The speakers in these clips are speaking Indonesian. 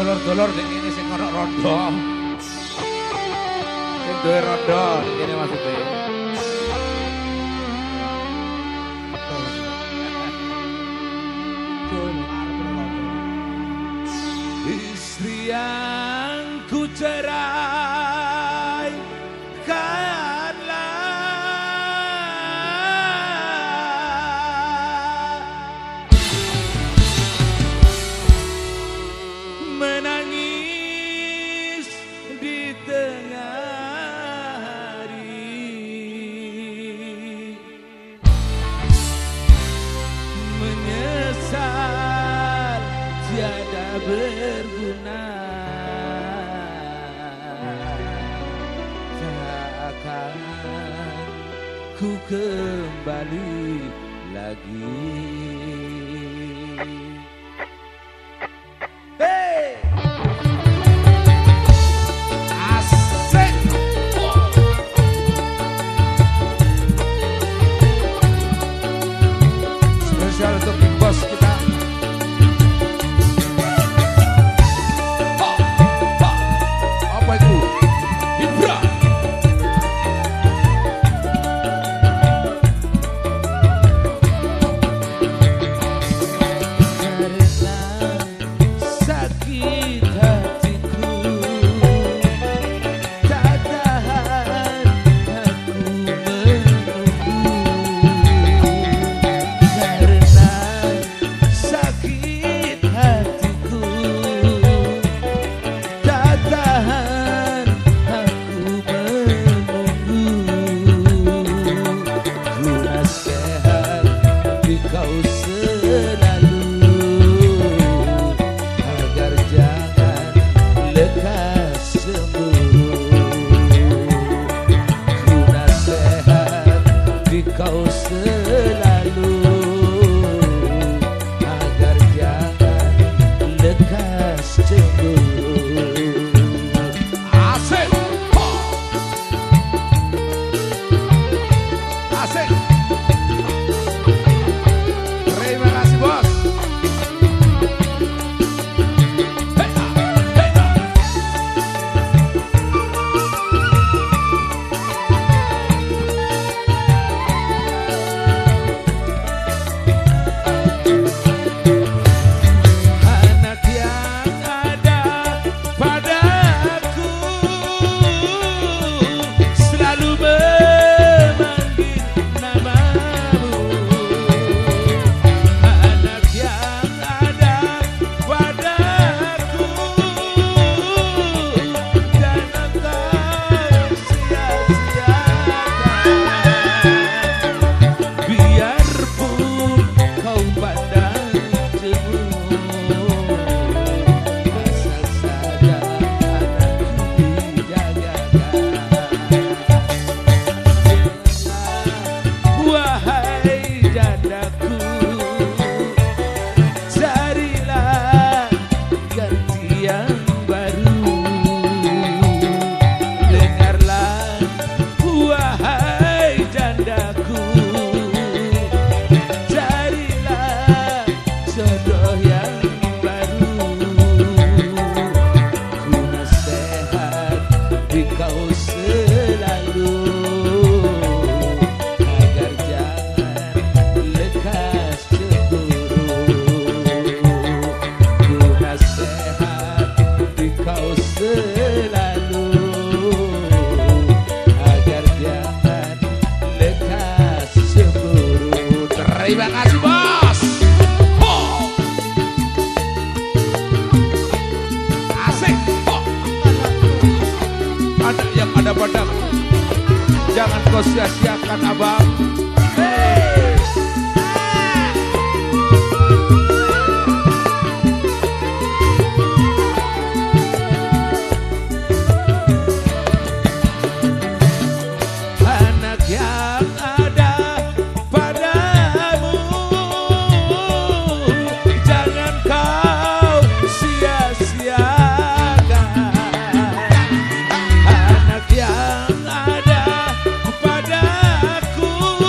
Dulur-dulur ning kene sing ana rondo. Sing duwe rondo ning kene maksudnya. Istri yang ku cerai menangis di tengah hari, menyesal tiada berguna, takkan ku kembali lagi. Untuk Big Boss kita. Apa itu? Hibra. Karena sakit hatiku tak tahan aku menunggu. Sakit hatiku tak tahan aku menunggu. Ku nasihat di kau selalu agar jangan lekas sembuh. Ku nasihat di kau selalu lekas cemburu. Asik. Asik. Terima kasih bos. Terima kasih bos. Asik. Anak yang ada padamu, jangan kau sia-siakan abang. Anak yang ada padaku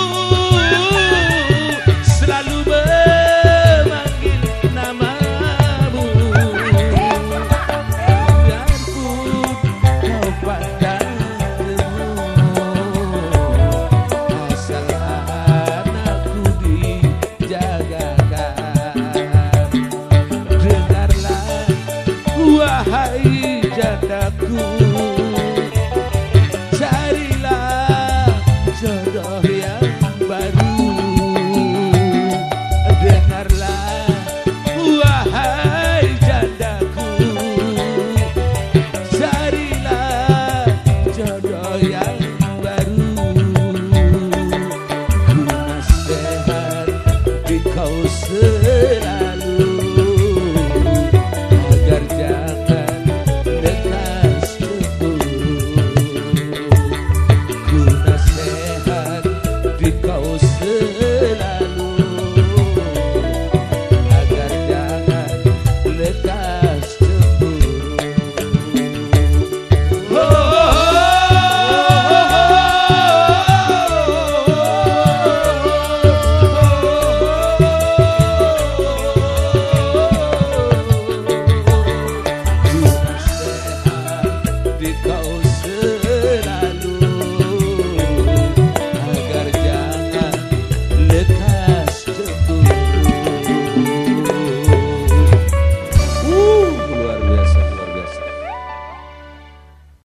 selalu